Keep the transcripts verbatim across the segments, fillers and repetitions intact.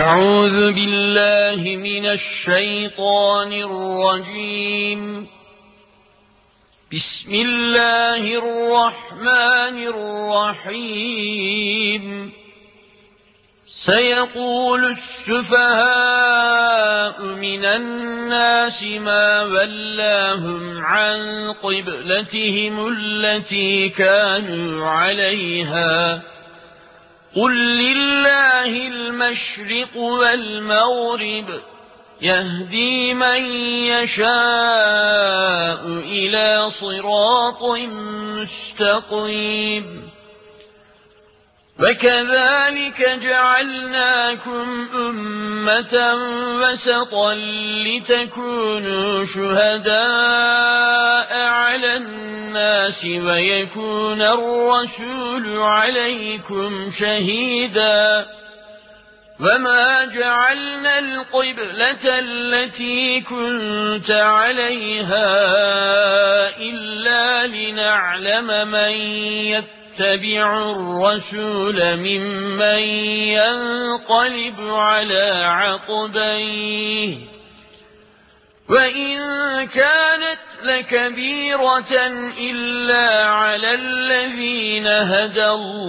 أعوذ بالله من الشيطان الرجيم. بسم الله الرحمن الرحيم. سيقول السفهاء من الناس ما ولاهم عن قبلتهم التي كانوا عليها قل لله المشرق والمغرب يهدي من يشاء إلى صراط مستقيم. وكذلك جعلناكم أمة وسطا لتكونوا شهداء على الناس ويكون الرسول عليكم شهيدا. وما جعلنا القبلة التي كنت عليها إلا لنعلم من يتبع الرسول ممن ينقلب على عقبيه وإن كانت لكبيرة إلا على الذين هدى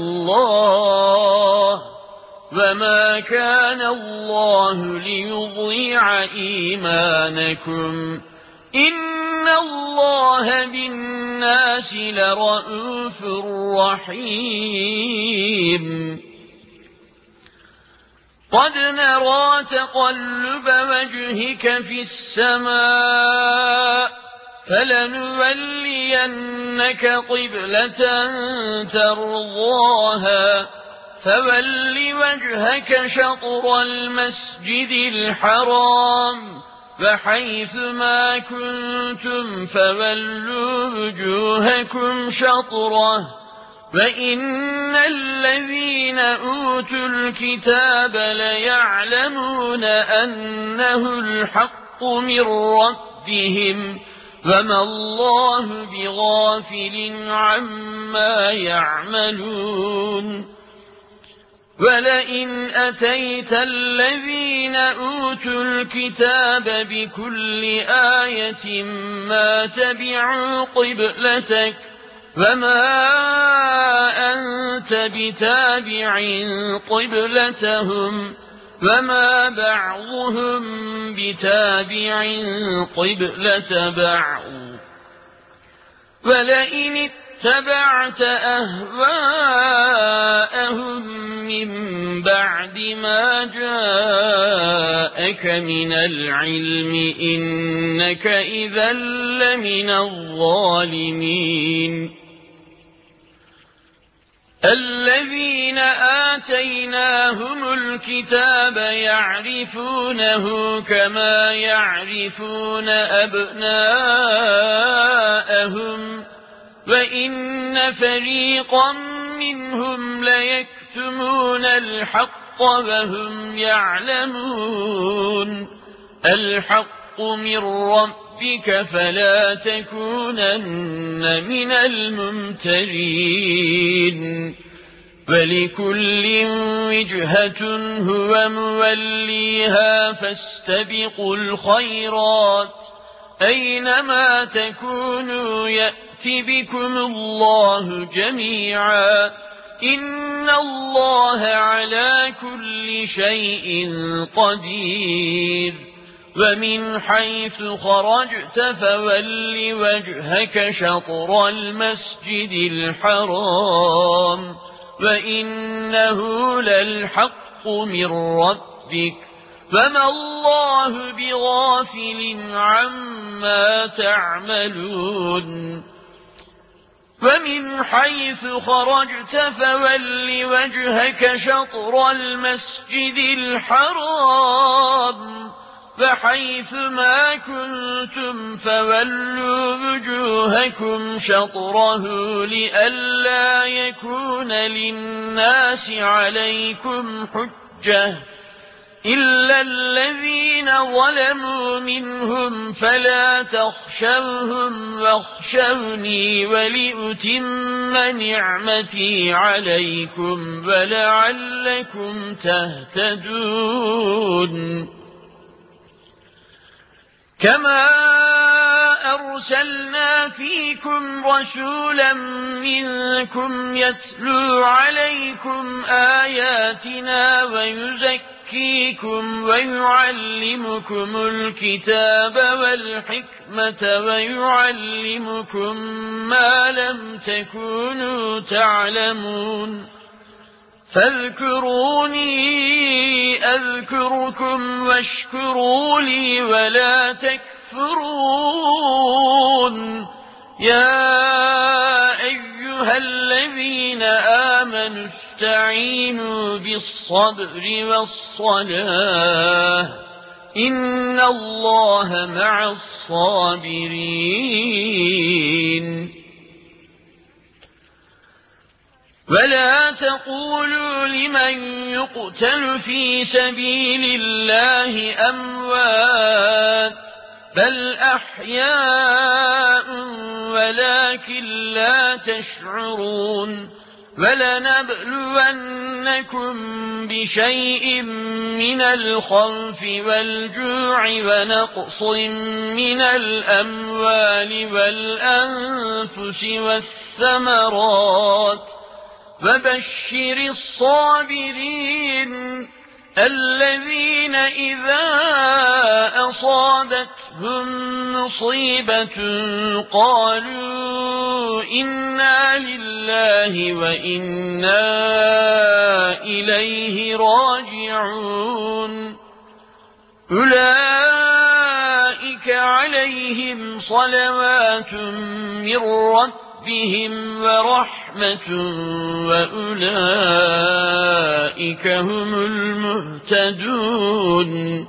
الله وما كان الله ليضيع إيمانكم إن الله بالناس لرءوف رحيم. قد نرى تقلب وجهك في السماء فلنولينك قبلة ترضاها فول وجهك شطر المسجد الحرام فحيث ما كنتم فولوا وجوهكم شطره وإن الذين أوتوا الكتاب ليعلمون أنه الحق من ربهم وما الله بغافل عما يعملون. ولئن أتيت الذين أوتوا الكتاب بكل آية ما تبعوا قبلتك وما أنت بتابع قبلتهم وما بعضهم بتابع قبلة بعض. ولئن اتبعت أهواءهم من بعد ما جاءك من العلم إنك إذا لمن الظالمين. الذين آتيناهم الكتاب يعرفونه كما يعرفون أبناءهم وإن فريقا منهم ليكتمون الحق وهم يعلمون. الحق من ربك فلا تكونن من الممترين. ولكل وجهة هو موليها فاستبقوا الخيرات أينما تكونوا يأتي بكم الله جميعا إن الله على كل شيء قدير. ومن حيث خرجت فول وجهك شطر المسجد الحرام وإنه للحق من ربك فما الله بغافل عما تعملون. ومن حيث خرجت فول وجهك شطر المسجد الحرام فحيث ما كنتم فولوا وجوهكم شطره لئلا يكون للناس عليكم حجة إلا الذين ظلموا منهم فلا تخشوهم واخشوني ولأتم نعمتي عليكم ولعلكم تهتدون. تشعرون كما أرسلنا فيكم رسولا منكم يتلو عليكم آياتنا ويزكيكم ويعلمكم الكتاب والحكمة ويعلمكم ما لم تكونوا تعلمون فاذكروني أذكركم واشكروا لي ولا تكفرون يا أيها الذين آمنوا استعينوا بالصبر والصلاة إن الله مع الصابرين ولا تقولوا لمن يقتل في سبيل الله أموات بل أحياء ولكن لا تشعرون ولنبلونكم بشيء من الخوف والجوع ونقص من الأموال والأنفس والثمرات وبشر الصابرين الذين إذا أصابتهم مصيبة قالوا إنا لله وإنا إليه راجعون أولئك عليهم صلوات من ربهم ورحمة وأولئك هم المهتدون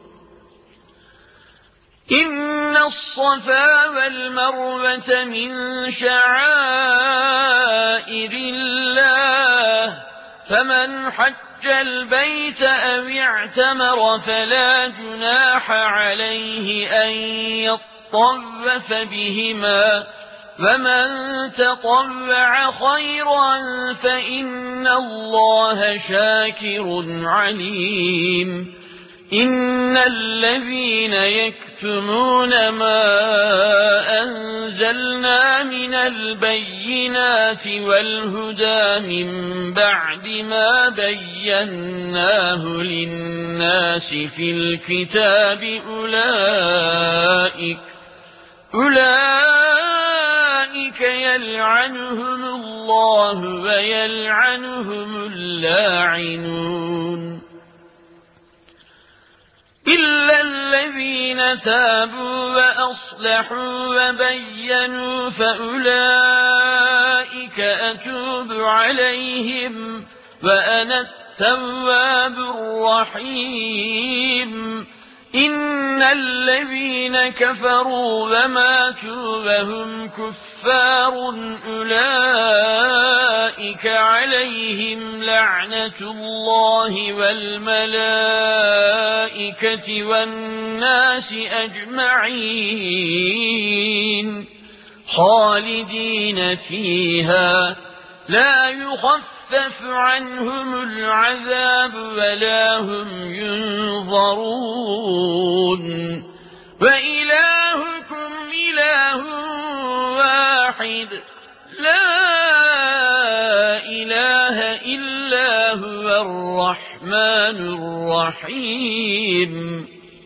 إن الصفا والمروة من شعائر الله فمن حج البيت أو اعتمر فلا جناح عليه أن يطوف بهما ومن تطوع خيرا فإن الله شاكر عليم إن الذين يكتمون ما أنزلنا من البينات والهدى من بعد ما بيناه للناس في الكتاب أولئك أولئك يلعنهم الله ويلعنهم اللاعنون إلا الذين تابوا وأصلحوا وبينوا فأولئك أتوب عليهم وأنا التواب الرحيم إن الذين كفروا وماتوا وهم كفار أولئك عليهم لعنة الله والملائكة والناس أجمعين خالدين فيها لا يخفف عنهم العذاب ولا هم ينظرون وإلهكم إله واحد لا إله إلا هو الرحمن الرحيم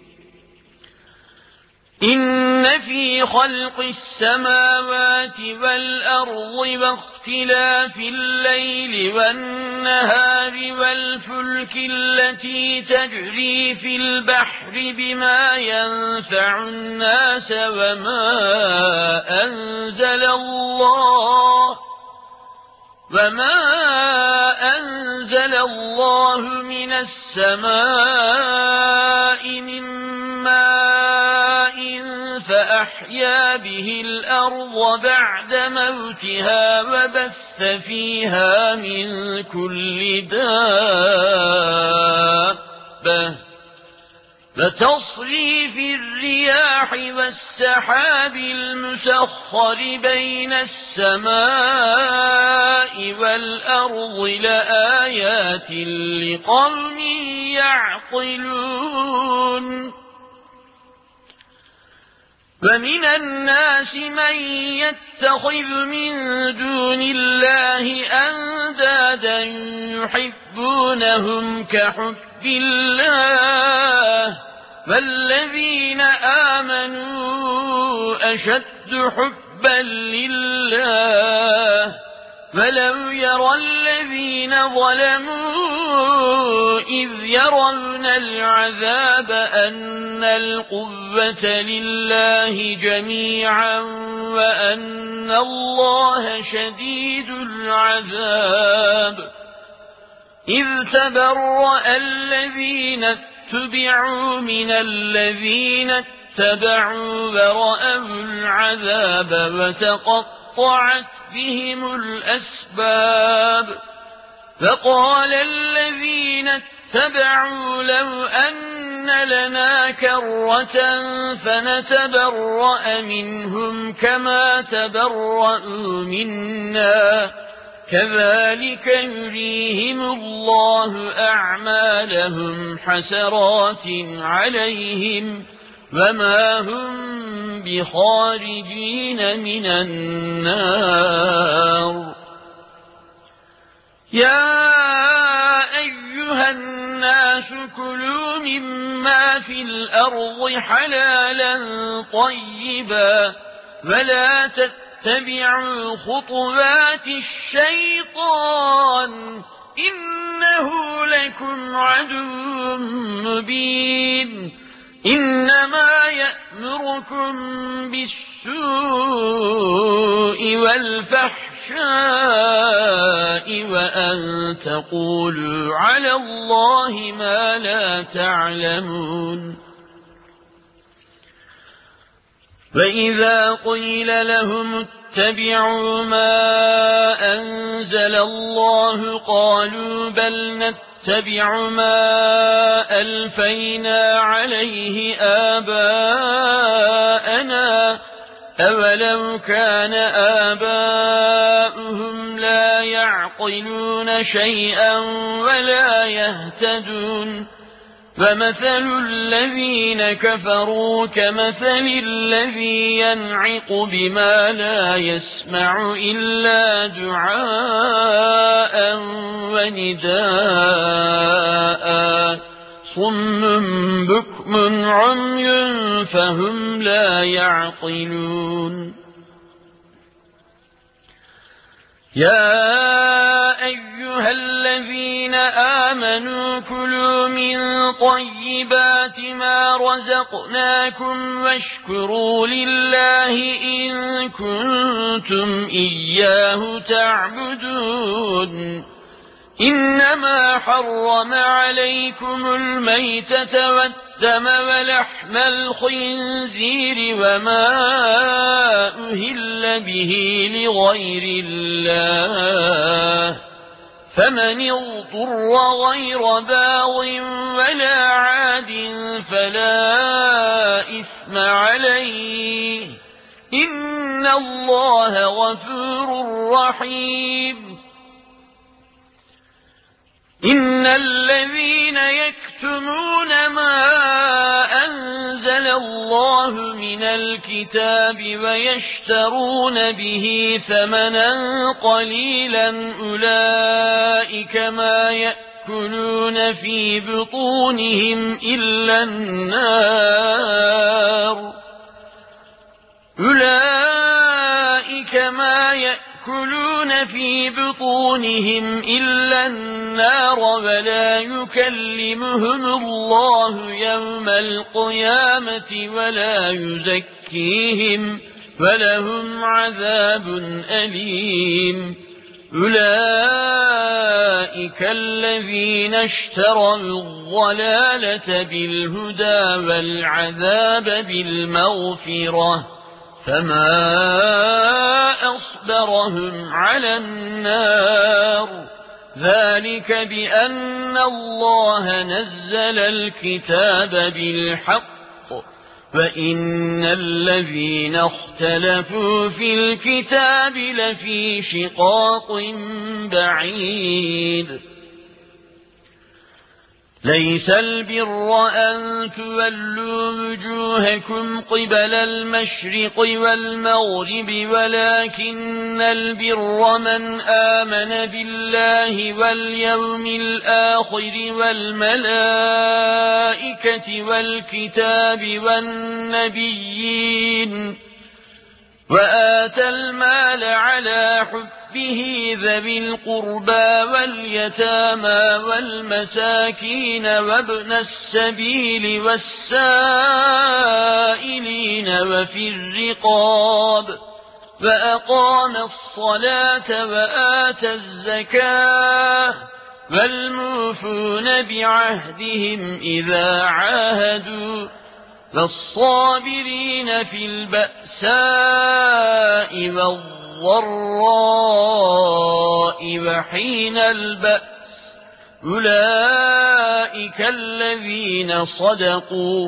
إن في خلق السماوات والأرض واختلاف الليل والنهار والفلك التي تجري في البحر بما ينفع الناس وما أنزل الله وما أنزل الله من السماء من ماء فأحيا به الأرض بعد موتها وبث فيها من كل دابة فتصريف الرياح والسحاب المسخر بين السماء والأرض لآيات لقوم يعقلون ومن الناس من يتخذ من دون الله أندادا يحبونهم كحب الله والذين آمنوا أشد حبا لله ولو يرى الذين ظلموا إذ يرون العذاب أن القوة لله جميعا وأن الله شديد العذاب إذ تبرأ الذين اتبعوا من الذين اتبعوا ورأوا العذاب وتقطعت بهم الأسباب فقال الذين اتبعوا لو أن لنا كرة فنتبرأ منهم كما تبرأوا منا كذلك يريهم الله أعمالهم حسرات عليهم وما هم بخارجين من النار يا أيها الناس كلوا مما في الأرض حلالا طيبا ولا تتبعوا خطوات الشيطان إنه لكم عدو مبين إنما يأمركم بالسوء والفحشاء وأن تقولوا على الله ما لا تعلمون وإذا قيل لهم اتبعوا ما أنزل الله قالوا بل نتبع ما ألفينا عليه آباءنا أولو كان آباؤهم لا يعقلون شيئا ولا يهتدون فمثل الذين كفروا كمثل الذي ينعق بما لا يسمع إلا دعاء ونداء صم بكم عمي فهم لا يعقلون يا أيها الذين آمنوا كلوا من طيبات ما رزقناكم واشكروا لله إن كنتم إياه تعبدون إنما حرم عليكم الميتة والدم ولحم الخنزير وما أهل به لغير الله فمن اضطر غير باغ ولا عاد فلا إثم عليه إن الله غفور رحيم إن الذين يكتمون ما أنزل الله من الكتاب ويشترون به ثمنا قليلا أولئك ما يأكلون في بطونهم إلا النار أولئك ما يأكلون في بطونهم إلا النار ولا يكلمهم الله يوم القيامة ولا يزكيهم ولهم عذاب أليم أولئك الذين اشتروا الضلالة بالهدى والعذاب بالمغفرة فما أصبرهم على النار ذلك بأن الله نزل الكتاب بالحق وإن الذين اختلفوا في الكتاب لفي شقاق بعيد ليس البر أن تولوا وجوهكم قبل المشرق والمغرب ولكن البر من آمن بالله واليوم الآخر والملائكة والكتاب والنبيين وآتى المال على حبه ذوي القربى واليتامى والمساكين وابن السبيل والسائلين وفي الرقاب وأقام الصلاة وآتى الزكاة والموفون بعهدهم إذا عاهدوا والصابرين في البأساء والضراء وحين البأس أولئك الذين صدقوا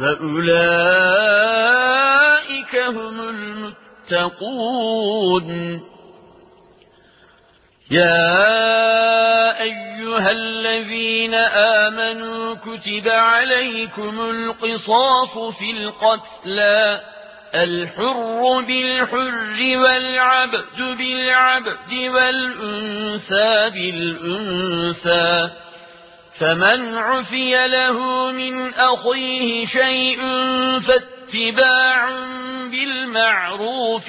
وأولئك هم المتقون يا أيها الذين آمنوا كتب عليكم القصاص في القتلى الحر بالحر والعبد بالعبد والأنثى بالأنثى فمن عفي له من أخيه شيء فاتباع بالمعروف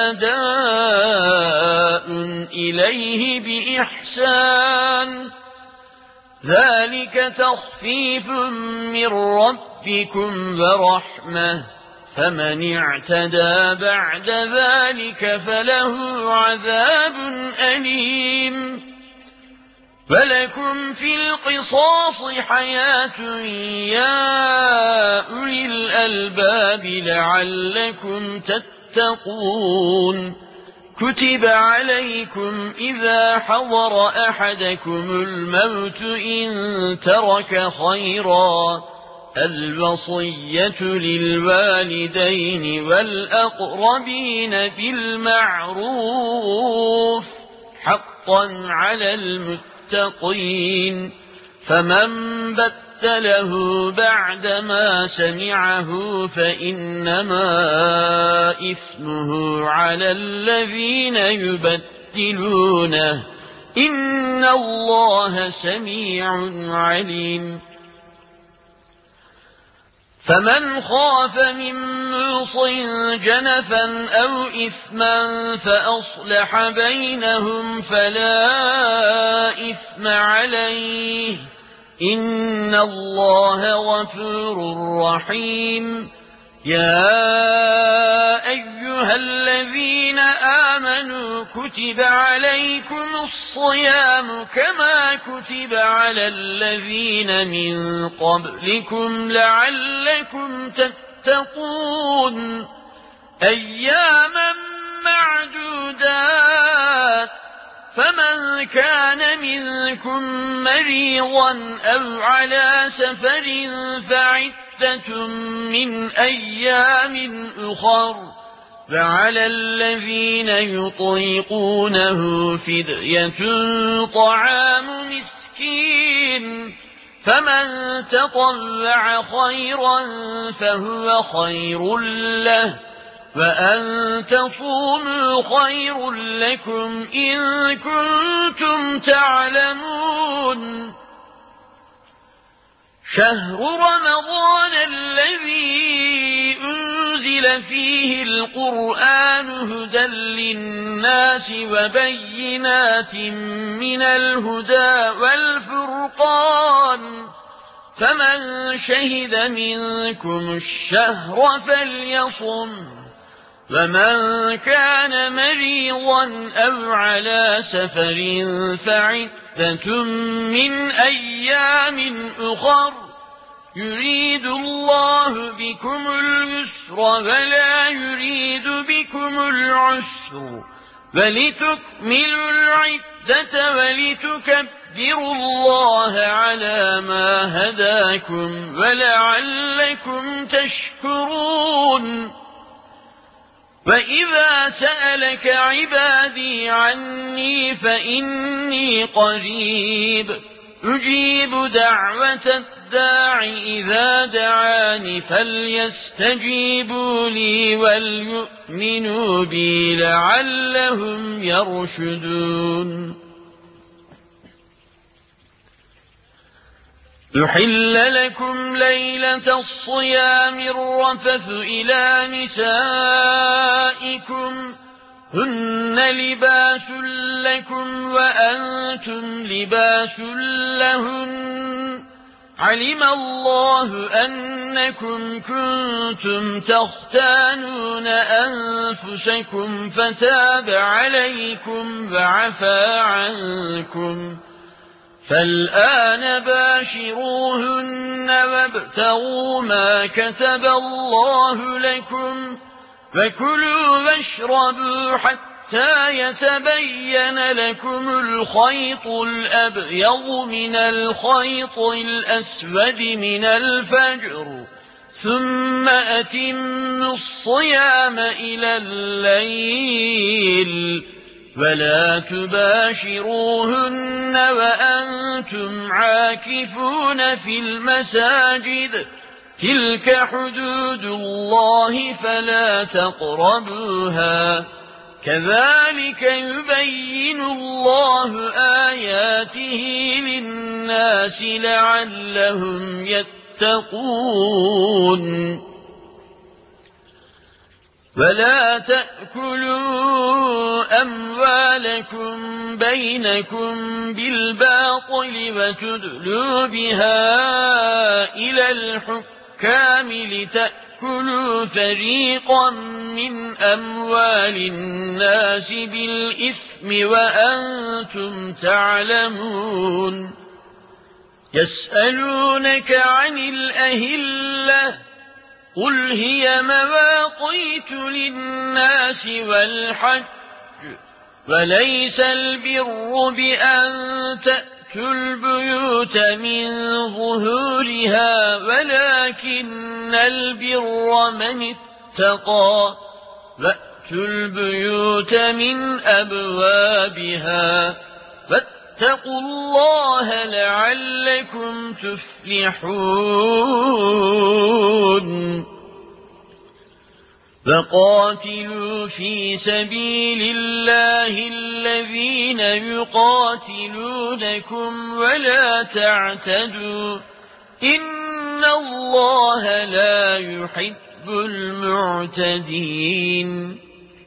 وأداء إليه بإحسان ذلك تخفيف من ربكم ورحمة فمن اعتدى بعد ذلك فله عذاب أليم ولكم في القصاص حياة يا أولي الألباب لعلكم تتقون كتب عليكم إذا حضر أحدكم الموت إن ترك خيرا الوصية للوالدين والأقربين بالمعروف حقا على المتقين فمن بدله بعدما سمعه فإنما إثمه على الذين يبدلونه إن الله سميع عليم فمن خاف من موص جنفا أو إثما فأصلح بينهم فلا إثم عليه إن الله غفور رحيم يا أيها الذين آمنوا كتب عليكم الصيام كما كتب على الذين من قبلكم لعلكم تتقون أياما معدودات فمن كان منكم مريضا أو على سفر فعدة من أيام أخر فعلى الذين يطيقونه فدية طعام مسكين فمن تطوع خيرا فهو خير له وأن تصوموا خير لكم إن كنتم تعلمون شهر رمضان الذي أنزل فيه القرآن هدى للناس وبينات من الهدى والفرقان فمن شهد منكم الشهر فليصم ومن كان مريضا أو على سفر فعدة من أيام أخر يريد الله بكم اليسر ولا يريد بكم العسر ولتكملوا العدة ولتكبروا الله على ما هداكم ولعلكم تشكرون. وإذا سألك عبادي عني فإني قريب أجيب دعوة الداع إذا دعاني فليستجيبوا لي وليؤمنوا بي لعلهم يرشدون. يحل لكم ليلة الصيام الرفث إلى نسائكم هن لباس لكم وأنتم لباس لهن علم الله أنكم كنتم تختانون أنفسكم فتاب عليكم وعفى عنكم فالآن باشروهن وابتغوا ما كتب الله لكم فكلوا واشربوا حتى يتبين لكم الخيط الأبيض من الخيط الأسود من الفجر ثم أتموا الصيام إلى الليل ولا تباشروهن وأنتم عاكفون في المساجد تلك حدود الله فلا تقربوها كذلك يبين الله آياته للناس لعلهم يتقون. ولا تأكلوا أموالكم بينكم بالباطل وتدلوا بها إلى الحكام لتأكلوا فريقا من أموال الناس بالإثم وأنتم تعلمون. يسألونك عن الأهلة قل هي مواقيت للناس والحج وليس البر بأن تأتوا البيوت من ظهورها ولكن البر من اتقى وأتوا البيوت من أبوابها واتقوا الله لعلكم تفلحون. فقاتلوا في سبيل الله الذين يقاتلونكم ولا تعتدوا إن الله لا يحب المعتدين.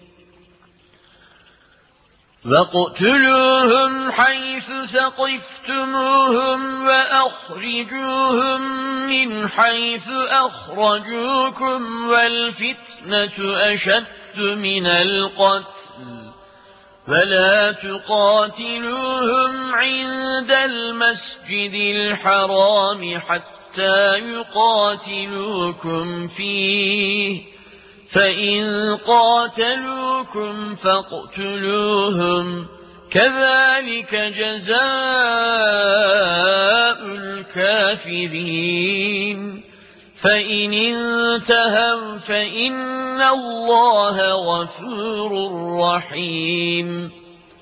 وَاقْتُلُوهُمْ حَيْثُ ثَقِفْتُمُوهُمْ وَأَخْرِجُوهُمْ مِنْ حَيْثُ أَخْرَجُوكُمْ وَالْفِتْنَةُ أَشَدُّ مِنَ الْقَتْلِ وَلَا تُقَاتِلُوهُمْ عِندَ الْمَسْجِدِ الْحَرَامِ حَتَّى يُقَاتِلُوكُمْ فِيهِ فإن قاتلوكم فاقتلوهم كذلك جزاء الكافرين. فإن انتهوا فإن الله غفور رحيم.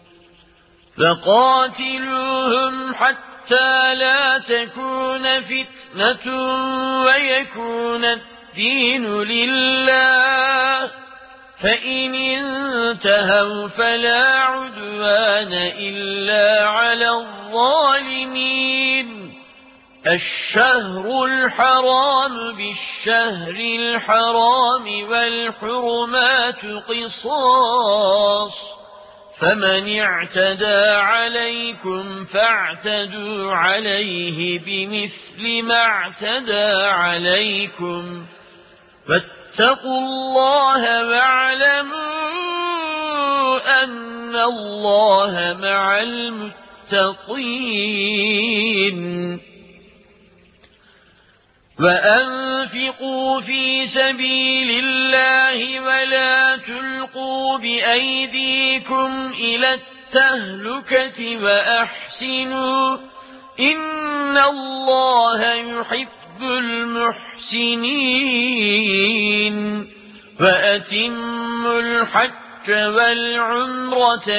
فقاتلوهم حتى لا تكون فتنة ويكون الدين لله فإن انتهوا فلا عدوان إلا على الظالمين. الشهر الحرام بالشهر الحرام والحرمات قصاص فمن اعتدى عليكم فاعتدوا عليه بمثل ما اعتدى عليكم فاتقوا الله واعلموا أن الله مع المتقين. وأنفقوا في سبيل الله ولا تلقوا بأيديكم إلى التهلكة وأحسنوا إن الله يحب المحسنين وأتموا الحج والعمرة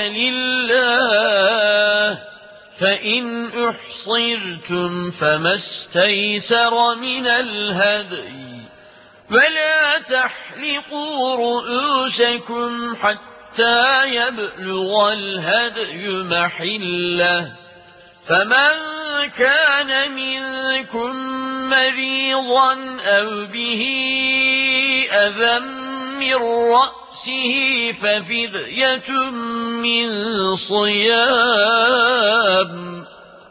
لله فإن أحصرتم فما استيسر من الهدي ولا تحلقوا رؤوسكم حتى يبلغ الهدي محله فمن كان منكم مريضا أو به أذى من رأسه ففدية من صيام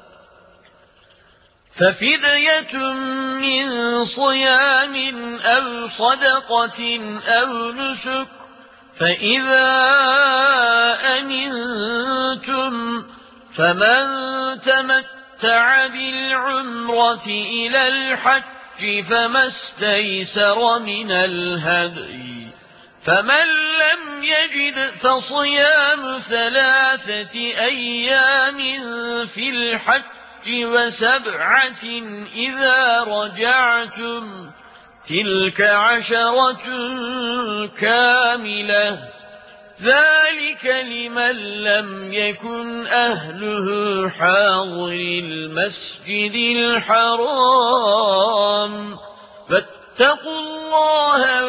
ففدية من صيام أو صدقة أو نسك فإذا أمنتم فمن تمتع بالعمرة إلى الحج فما استيسر من الهدي فمن لم يجد فصيام ثلاثة أيام في الحج وسبعة إذا رجعتم تلك عشرة كاملة ذلك لمن لم يكن أهله حاضر المسجد الحرام فاتقوا الله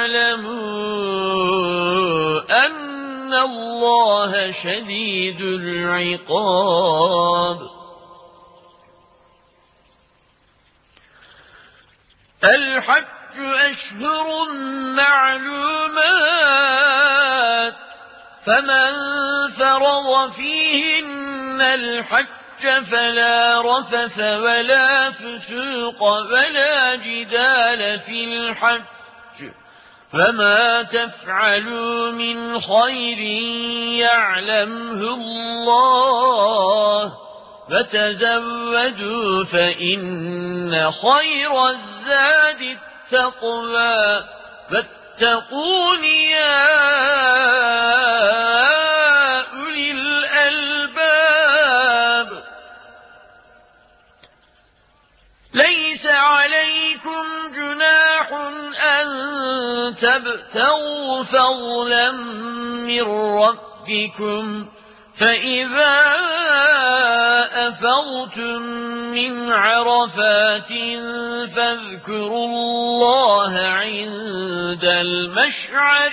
واعلموا أن الله شديد العقاب الحج أشهر معلومات فمن فرض فيهن الحج فلا رفث ولا فسوق ولا جدال في الحج فما تفعلوا من خير يعلمه الله فتزودوا فإن خير الزاد التقوى فاتقون يا أولي الألباب ليس عليكم جناح أن تبتغوا فضلا من ربكم فإذا أفضتم من عرفات فاذكروا الله عند المشعر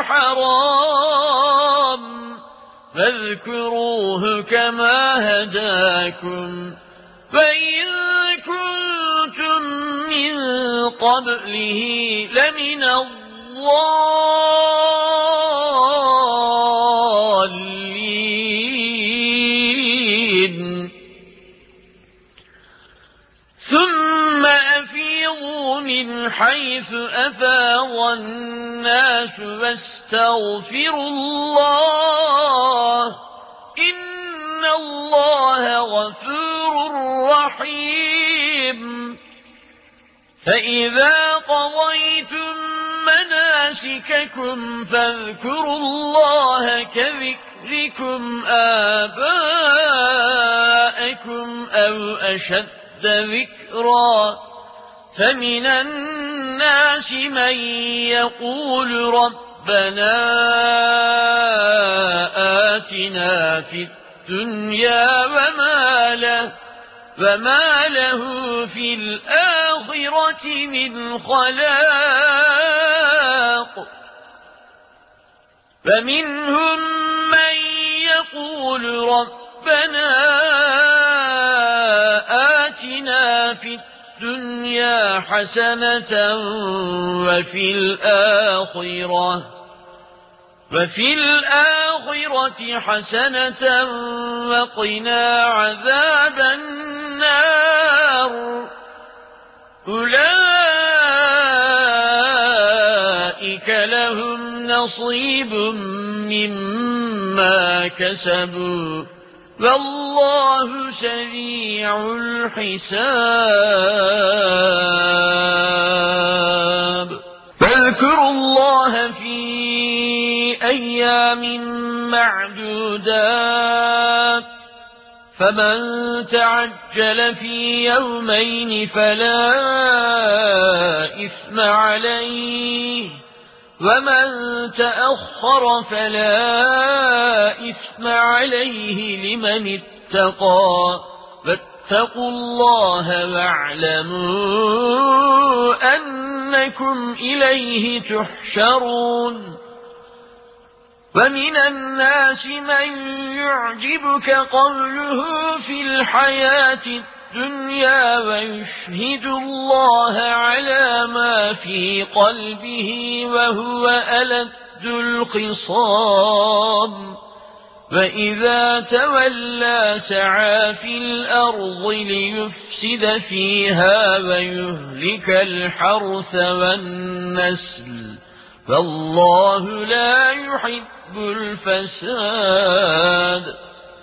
الحرام فاذكروه كما هداكم وإن كنتم من قبله لمن الضالين ثم أفيضوا من حيث أفاض الناس واستغفروا الله إن الله غفور رحيم فإذا قضيتم مناسككم فاذكروا الله كذكركم آباءكم أو أشد ذكرا فمن الناس من يقول ربنا آتنا في الدنيا وما له وما له في الآخرة من خلاق فمنهم من يقول ربنا آتنا في الدنيا حسنة وفي الآخرة وفي الآخرة حسنة وقنا عذاب النار أولئك لهم نصيب مما كسبوا والله سريع الحساب أيام معدودات فمن تعجل في يومين فلا إثم عليه ومن تأخر فلا إثم عليه لمن اتقى واتقوا الله واعلموا أنكم إليه تحشرون ومن الناس من يعجبك قوله في الحياة الدنيا ويشهد الله على ما في قلبه وهو ألد الخصام وإذا تولى سعى في الأرض ليفسد فيها ويهلك الحرث والنسل فالله لا يحب الفساد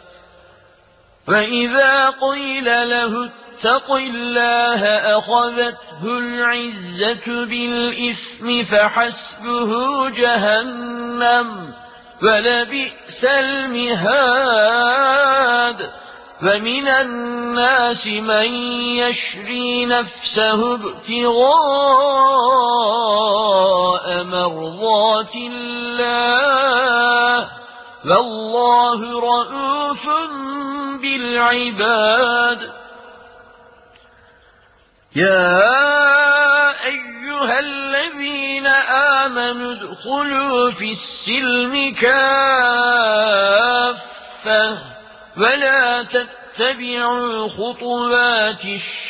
وإذا قيل له اتق الله أخذته العزة بالإثم فحسبه جهنم ولبئس المهاد ومن الناس من يشري نفسه ابتغاء مرضات الله والله رؤوف بالعباد يا أيها الذين آمنوا ادخلوا في السلم كافة ولا تتبعوا خطوات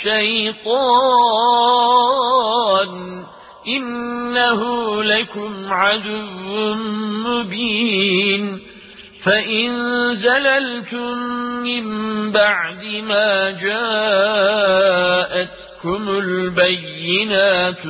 الشيطان إنه لكم عدو مبين فإن زللتم من بعد ما جاءتكم البينات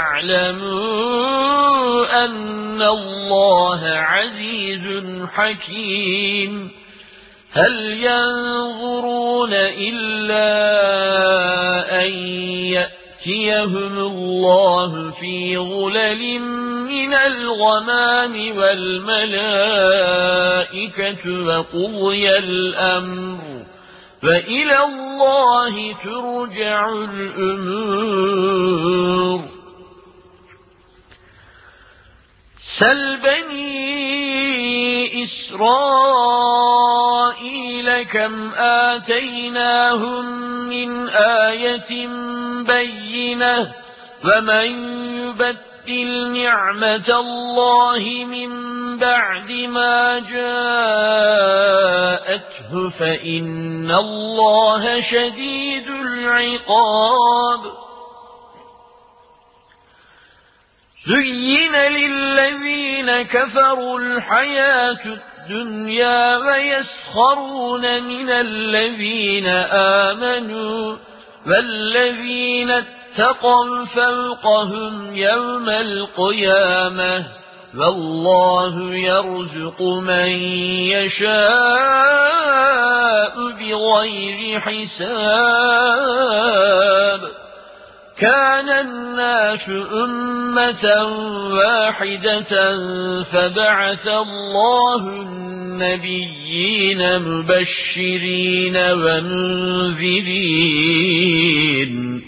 فاعلموا أن الله عزيز حكيم هل ينظرون إلا أن يأتيهم الله في ظلل من الغمام والملائكة وقضي الأمر وإلى الله ترجع الأمور سل بني إسرائيل كم آتيناهم من آية بينة ومن يبدل نعمة الله من بعد ما جاءته فإن الله شديد العقاب زين للذين كفروا الحياة الدنيا ويسخرون من الذين آمنوا والذين اتقوا فوقهم يوم القيامة والله يرزق من يشاء بغير حساب كان الناس أمة واحدة فبعث الله النبيين مبشرين ومنذرين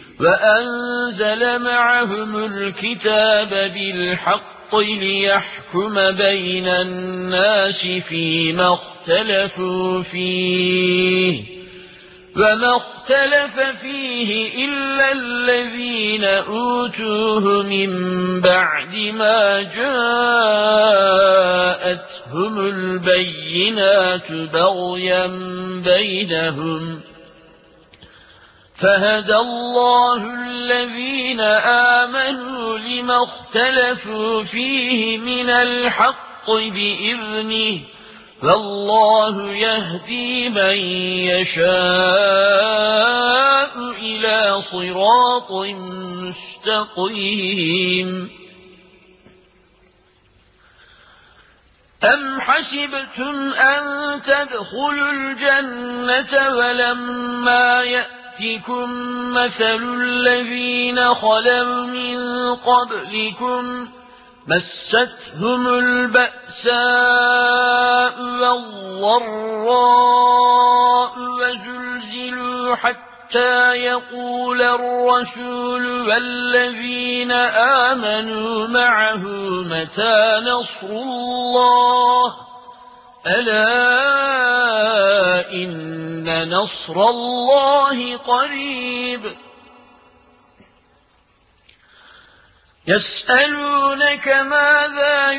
وأنزل معهم الكتاب بالحق ليحكم بين الناس فيما اختلفوا فيه وما اختلف فيه إلا الذين أوتوه من بعد ما جاءتهم البينات بغيا بينهم فهدى الله الذين آمنوا لما اختلفوا فيه من الحق بإذنه والله يهدي من يشاء إلى صراط مستقيم أم حسبتم أن تدخلوا الجنة ولما يأتكم مثل الذين خلوا من قبلكم مستهم البأساء البأساء والضراء وزلزلوا حتى يقول الرسول والذين آمنوا معه متى نصر الله ألا إن نصر الله قريب يسألونك ماذا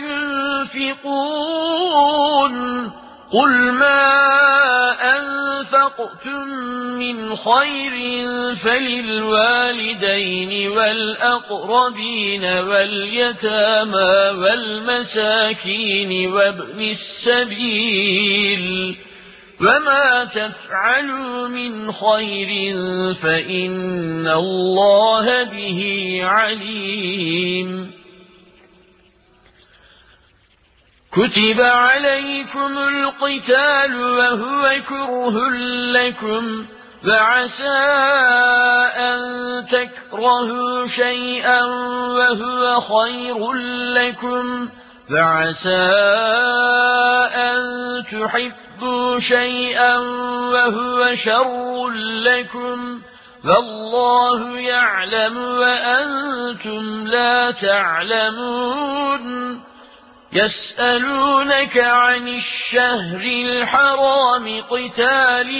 ينفقون قل ما أنفقتم من خير فللوالدين والأقربين واليتامى والمساكين وابن السبيل وما تفعلوا من خير فإن الله به عليم كتب عليكم القتال وهو كره لكم وعسى أن تكرهوا شيئا وهو خير لكم وعسى أن تحبوا شيئا وهو شر لكم والله يعلم وأنتم لا تعلمون يسألونك عن الشهر الحرام قتال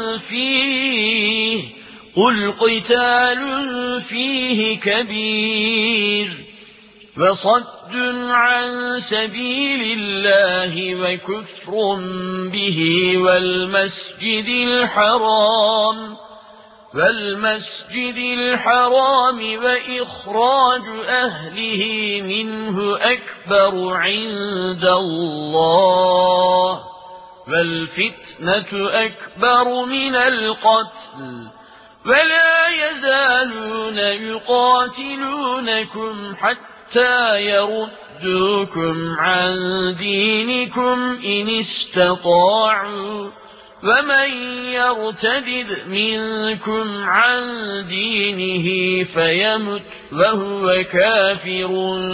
فيه قل قتال فيه كبير وصد عن سبيل الله وكفر به والمسجد الحرام والمسجد الحرام وإخراج أهله منه أكبر عند الله والفتنة أكبر من القتل ولا يزالون يقاتلونكم حتى يردوكم عن دينكم إن استطاعوا ومن يرتد منكم عن دينه فيمت وهو كافر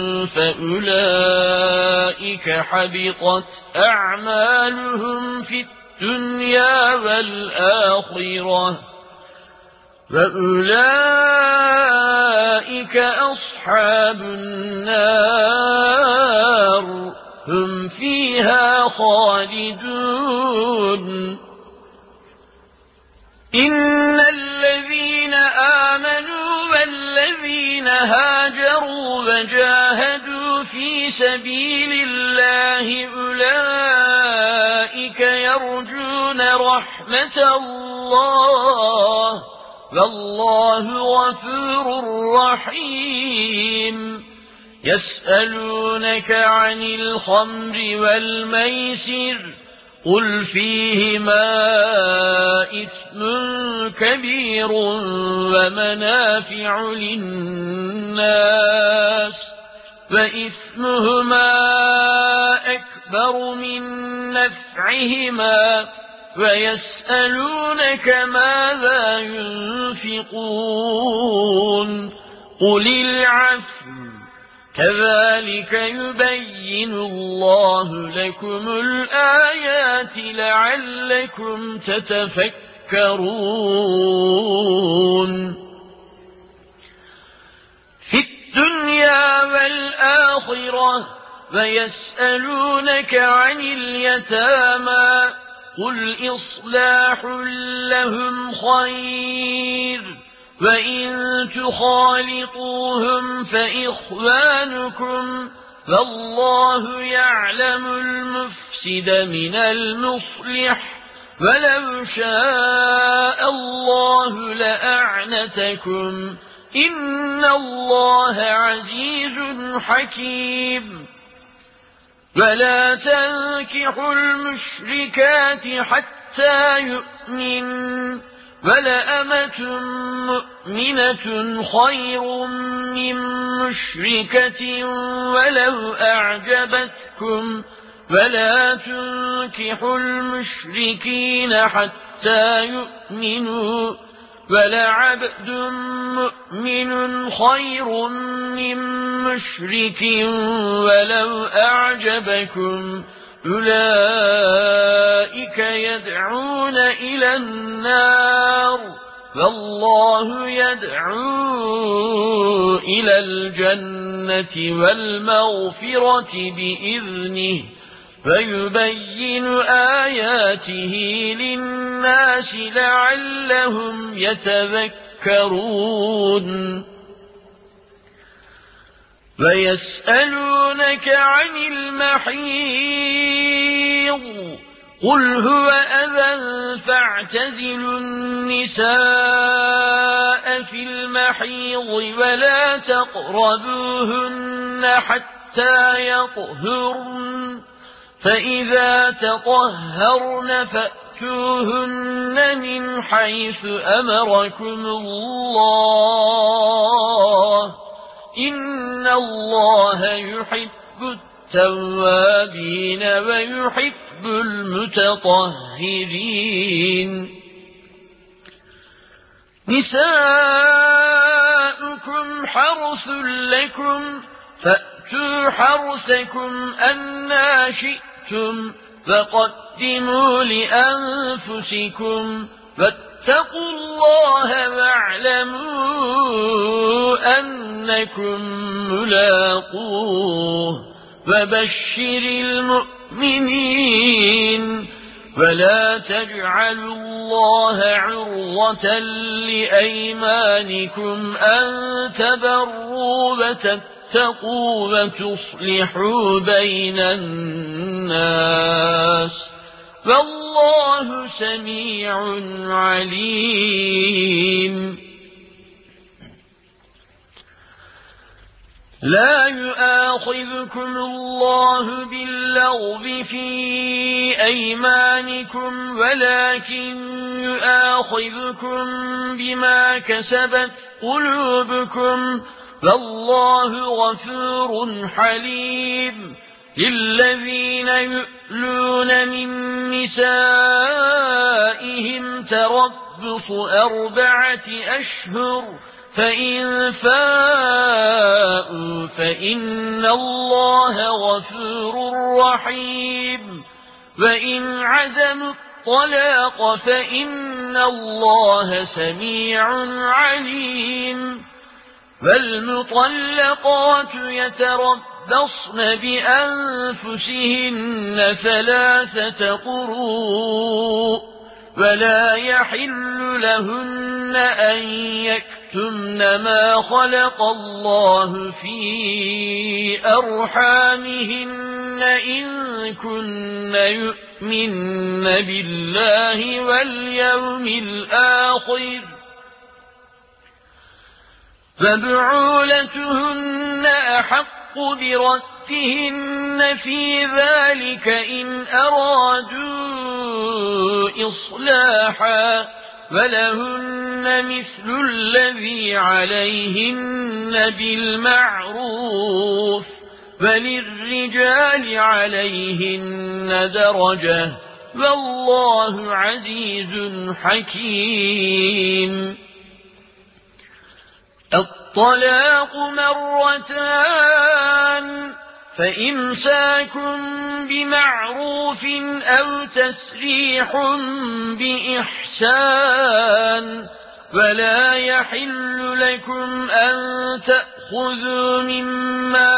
فأولئك حبطت أعمالهم في الدنيا والآخرة وأولئك أصحاب النار هم فيها خالدون إن الذين آمنوا والذين هاجروا وجاهدوا في سبيل الله أولئك يرجون رحمة الله والله غفور رحيم يسألونك عن الخمر والميسر قل فيهما إثم كبير ومنافع للناس وإثمهما أكبر من نفعهما ويسألونك ماذا ينفقون قل العفو كذلك يبين الله لكم الآيات لعلكم تتفكرون في الدنيا والآخرة ويسألونك عن اليتامى قل إصلاح لهم خير وإن تخالطوهم فإخوانكم فالله يعلم المفسد من المصلح ولو شاء الله لأعنتكم إن الله عزيز حكيم ولا تنكحوا المشركات حتى يؤمنوا ولأمة مؤمنة خير من مشركة ولو أعجبتكم ولا تنكحوا المشركين حتى يؤمنوا ولعبد مؤمن خير من مشرك ولو أعجبكم أولئك يدعون إلى النار فالله يدعو إلى الجنة والمغفرة بإذنه فيبين آياته للناس لعلهم يتذكرون فيسألونك عن المحيض قل هو أذى فاعتزلوا النساء في المحيض ولا تقربوهن حتى يطهرن فإذا تطهرن فأتوهن من حيث أمركم الله إن الله يحب التوابين ويحب المتطهرين نساؤكم حرث لكم فأتوا حرثكم أنى شئتم فقدموا لأنفسكم واتقوا الله واعلموا أنكم ملاقوه وبشر المؤمنين ولا تجعلوا الله عرضة لأيمانكم أن تبروا وتتقوا وتصلحوا بين الناس والله سميع عليم لا يؤاخذكم الله باللغو في أيمانكم ولكن يؤاخذكم بما كسبت قلوبكم فالله غفور حليم للذين يؤلون من نسائهم تربص أربعة أشهر فإن فاءوا فإن الله غفور رحيم وإن عزموا الطلاق فإن الله سميع عليم والمطلقات يتربصن بأنفسهن ثلاثة قروء ولا يحل لهن أن يكتمن ما خلق الله في أرحامهن إن كن يؤمن بالله واليوم الآخر فبعولتهن أحق بردهن في ذلك إن أرادوا إصلاحا ولهن مثل الذي عليهن بالمعروف وللرجال عليهن درجة والله عزيز حكيم الطلاق مرتان فإمساك بمعروف أو تسريح بإحسان ولا يحل لكم أن تأخذوا مما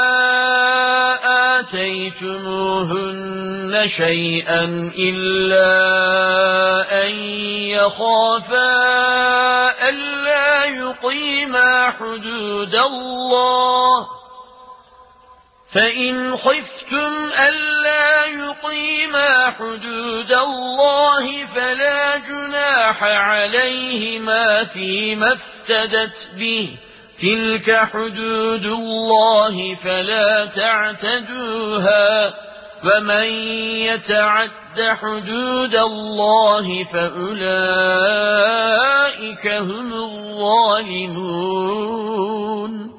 آتيتموهن شيئا إلا أن يخافا ألا يقيما حدود الله فإن خفتم ألا يقيما حدود الله فلا جناح عليهما فيما افتدت به تلك حدود الله فلا تعتدوها ومن يتعد حدود الله فأولئك هم الظالمون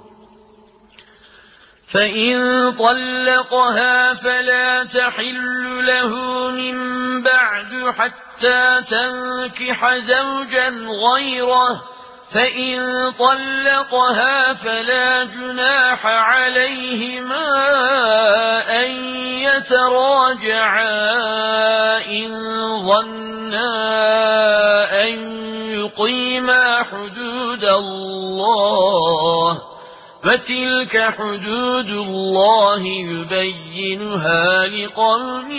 فإن طلقها فلا تحل له من بعد حتى تنكح زوجا غيره فإن طلقها فلا جناح عليهما أن يتراجعا إن ظنا أن يقيما حدود الله، فتلك حدود الله يبينها لقوم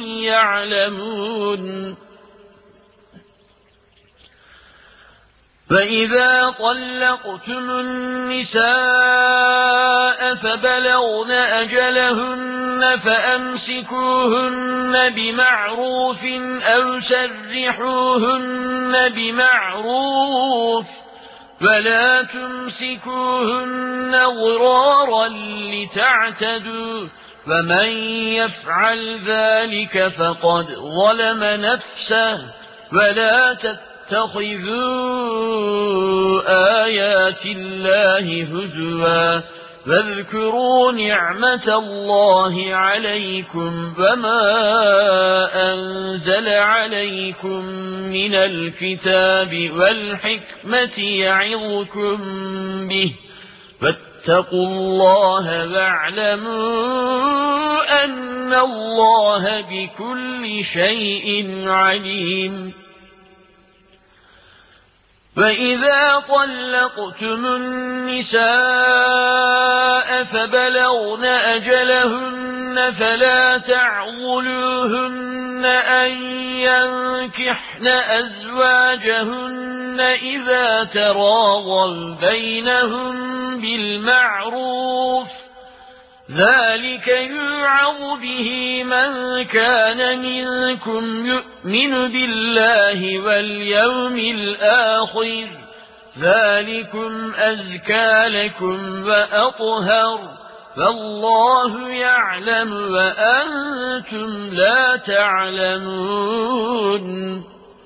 يعلمون. فإذا طلقتم النساء فبلغن أجلهن فأمسكوهن بمعروف أو سرحوهن بمعروف، فلا تمسكوهن ضرارا لتعتدوا، فمن يفعل ذلك فقد ظلم نفسه. ولا تتخذوا آيات الله هزوا، واذكروا نعمة الله عليكم وما أنزل عليكم من الكتاب والحكمة يعظكم به، فاتقوا الله واعلموا أن الله بكل شيء عليم. فإذا طلقتم النساء فبلغن أجلهن فلا تعضلوهن أن ينكحن أزواجهن إذا تراضوا بينهم بالمعروف، ذلك يوعظ به من كان منكم يؤمن بالله واليوم الآخر، ذلكم أزكى لكم وأطهر، فالله يعلم وأنتم لا تعلمون.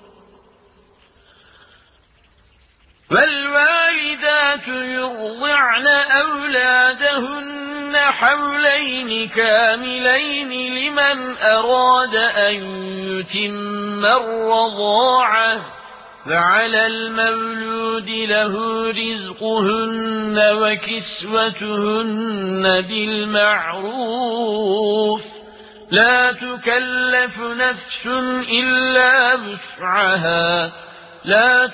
والوالدات يرضعن أولادهن حولين كاملين لمن أراد أن يتم الرضاعة، فعلى المولود له رزقهن وكسوتهن بالمعروف، لا تكلف نفس إلا وسعها، لا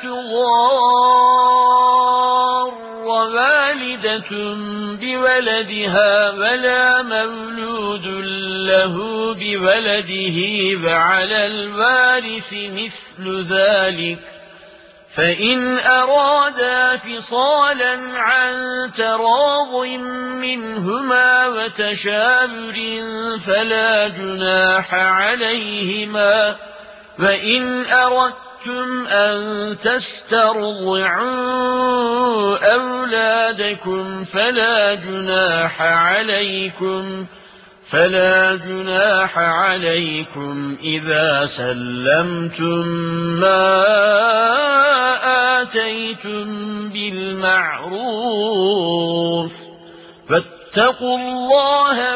تضار والدة بولدها ولا مولود له بولده، وعلى الوارث مثل ذلك، فإن أرادا فصالا عن تراض منهما وتشاور فلا جناح عليهما. وإن أردتم أن تسترضعوا أولادكم فلا جناح عليكم فلا جناح عليكم إذا سلمتم ما آتيتم بالمعروف، فاتقوا الله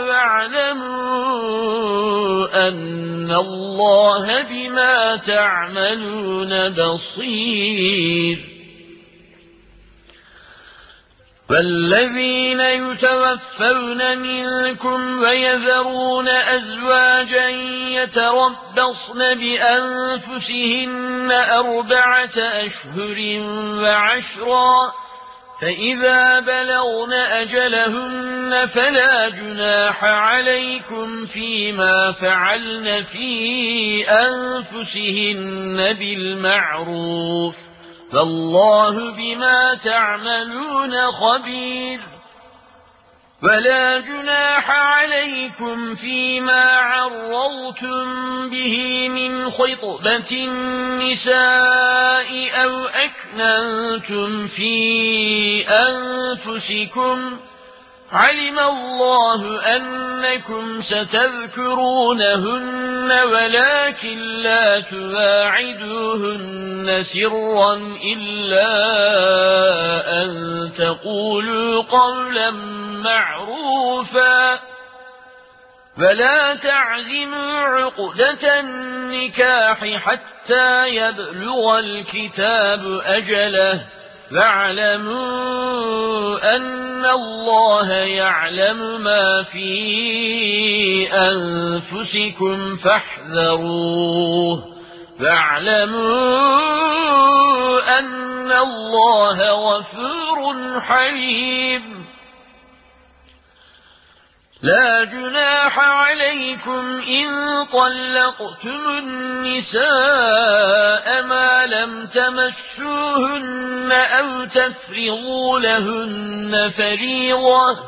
واعلموا أن الله بما تعملون بصير. والذين يتوفون منكم ويذرون أزواجا يتربصن بأنفسهن أربعة أشهر وعشرا، فإذا بلغن أجلهن فلا جناح عليكم فيما فعلن في أنفسهن بالمعروف، فالله بما تعملون خبير. ولا جناح عليكم فيما عرضتم به من خطبة النساء أو أكننتم في أنفسكم، علم الله أنكم ستذكرونهن ولكن لا تواعدوهن سرا إلا أن تقولوا قولا معروفا، فلا تعزموا عقدة النكاح حتى يبلغ الكتاب أجله، فاعلموا أن الله يعلم ما في أنفسكم فاحذروه فاعلموا أن الله غفور حليم لا جناح عليكم إن طلقتم النساء ما لم تمسوهن أو تفرضوا لهن فريضة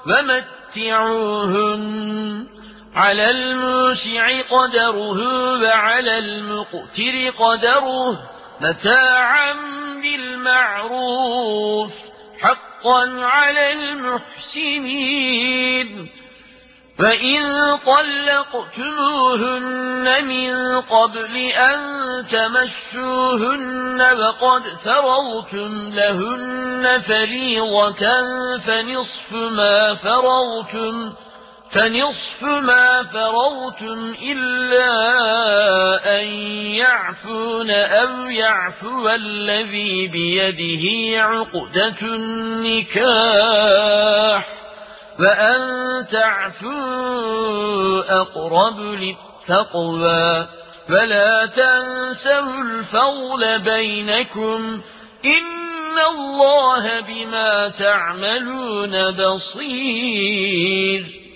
ومتعوهن على الموسع قدره وعلى المقتر قدره متاعا بالمعروف حقا على المحسنين فإن طلقتموهن من قبل أن تمسوهن وقد فرضتم لهن فريضة فنصف ما فرضتم فنصف ما فرضتم إلا أن يعفون أو يعفو الذي بيده عقدة النكاح وأن تعفوا أقرب للتقوى فلا تنسوا الفضل بينكم إن الله بما تعملون بصير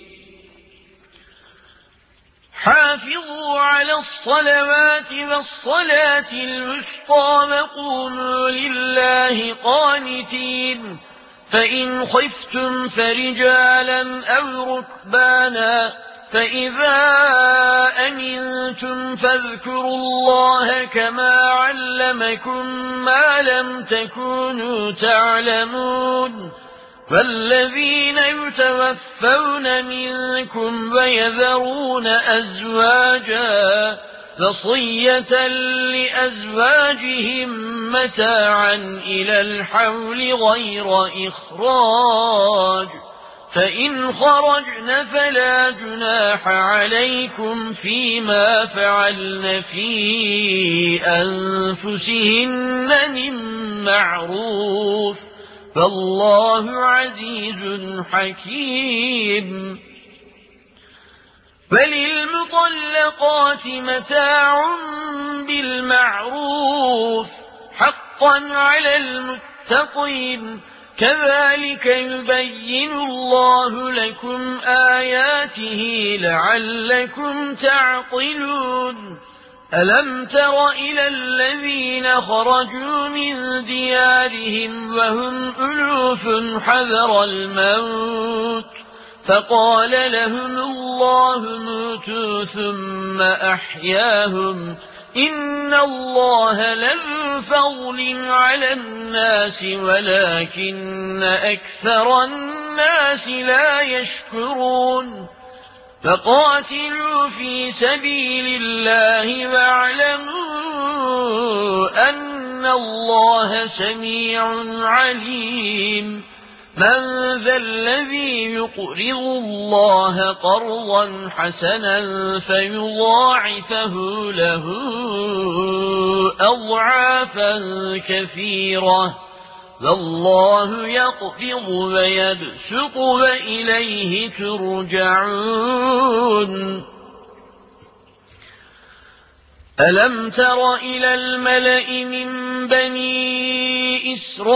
حافظوا على الصلوات والصلاة الوسطى وقوموا لله قانتين فإن خفتم فرجالا أو ركبانا فإذا أمنتم فاذكروا الله كما علمكم ما لم تكونوا تعلمون والذين يتوفون منكم ويذرون أزواجا وصية لأزواجهم متاعا إلى الحول غير إخراج فإن خرجن فلا جناح عليكم فيما فعلن في أنفسهن من معروف فالله عزيز حكيم فللمطلقات متاع بالمعروف حقا على المتقين كذلك يبين الله لكم آياته لعلكم تعقلون ألم تر إلى الذين خرجوا من ديارهم وهم ألوف حذر الموت فقال لهم الله موتوا ثم أحياهم إن الله لذو فضل على الناس ولكن أكثر الناس لا يشكرون فقاتلوا في سبيل الله واعلموا أن الله سميع عليم من ذا الذي يقرض الله قرضا حسنا فيضاعفه له أضعافا كثيرة والله يقبض ويبسط وإليه ترجعون ألم تر إلى الملأ من بني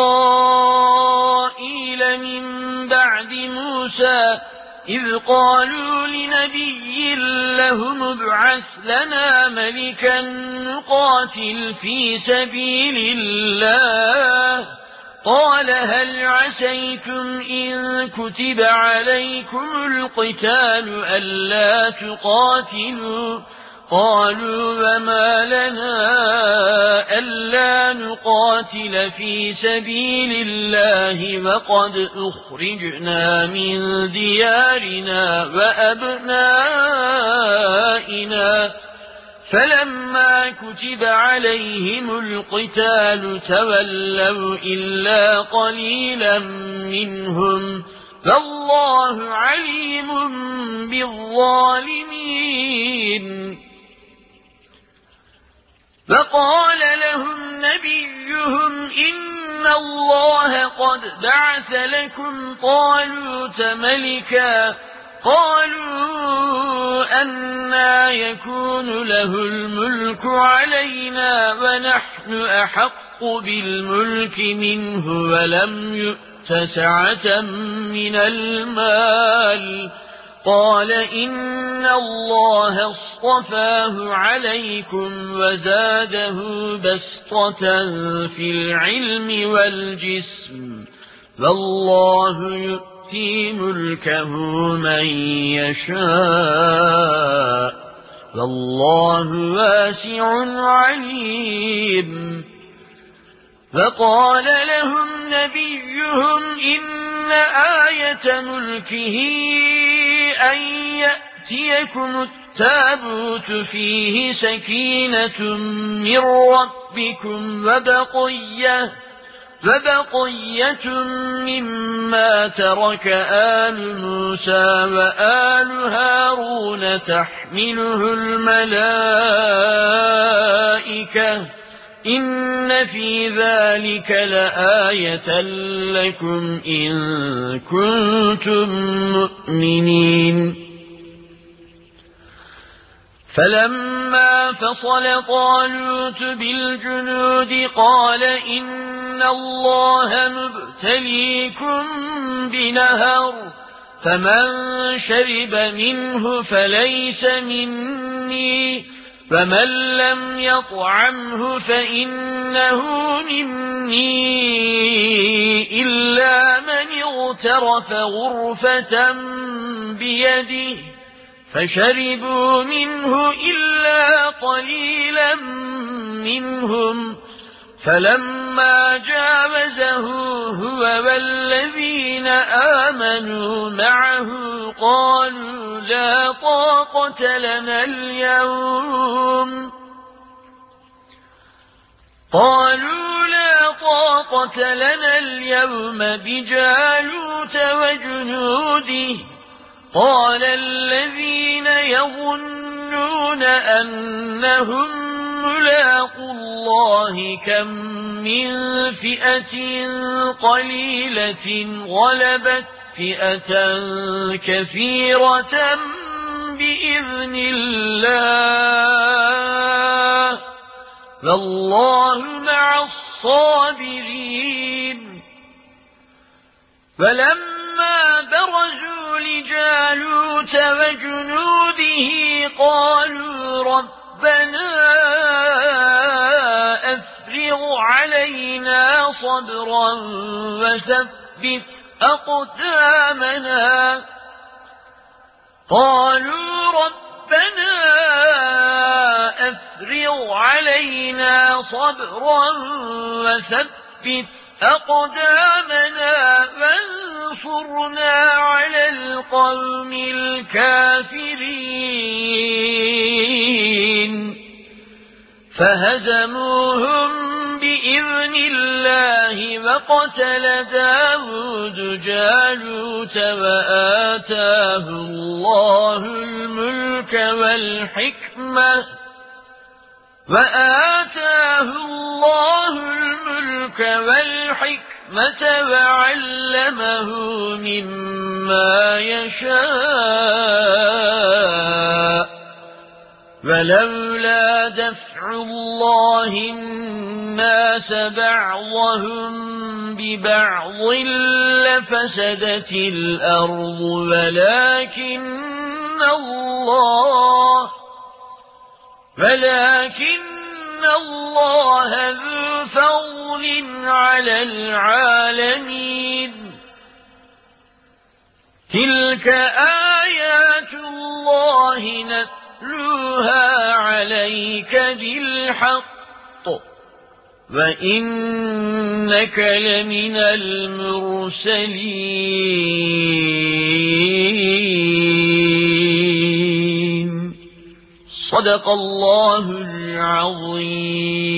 إسرائيل من بعد موسى إذ قالوا لنبي لهم ابعث لنا ملكا نقاتل في سبيل الله قال هل عسيتم إن كتب عليكم القتال ألا تقاتلوا قالوا وما لنا ألا نقاتل في سبيل الله وقد أخرجنا من ديارنا وأبنائنا فلما كتب عليهم القتال تولوا إلا قليلا منهم فالله عليم بالظالمين فقال لهم نبيهم إن الله قد بعث لكم طالوت ملكا. قالوا أنى يكون له الملك علينا ونحن أحق بالملك منه ولم يؤت سعة من المال. قال إن الله اصطفاه عليكم وزاده بسطة في العلم والجسم والله يؤتي ملكه من يشاء والله واسع عليم. فقال لهم نبيهم إن آية ملكه أن يأتيكم التابوت فيه سكينة من ربكم وبقية, وبقية مما ترك آل موسى وآل هارون تحمله الملائكة إن في ذلك لآية لكم إن كنتم مؤمنين. فلما فصل طالوت بالجنود قال إن الله مبتليكم بنهر فمن شرب منه فليس مني فمن لم يطعمه فإنه مني إلا من اغترف غرفة بيده فشربوا منه إلا قليلا منهم. فلما جاوزه هو والذين آمنوا معه قالوا لا طاقة لنا اليوم قالوا لا طاقة لنا اليوم بجالوت وجنوده. قال الذين يظنون أنهم ملاقوا الله كم من فئة قليلة غلبت فئة كثيرة بإذن الله والله مع الصابرين. فلما برزوا لجالوت وجنوده قالوا ربنا أفرغ علينا صبرا وثبت أقدامنا قالوا ربنا أفرغ علينا صبرا وثبت أقدامنا وانصرنا على القوم الكافرين. فهزموهم بإذن الله وقتل داود جالوت وآتاه الله الملك والحكمة وآتاه الله الملك والحكمة وعلمه مما يشاء. ولولا دفع الله الناس بعضهم ببعض لفسدت الأرض ولكن الله ولكن الله ذو فضل على العالمين. تلك آيات الله نتلوها عليك بالحق وإنك لمن المرسلين. صدق الله العظيم.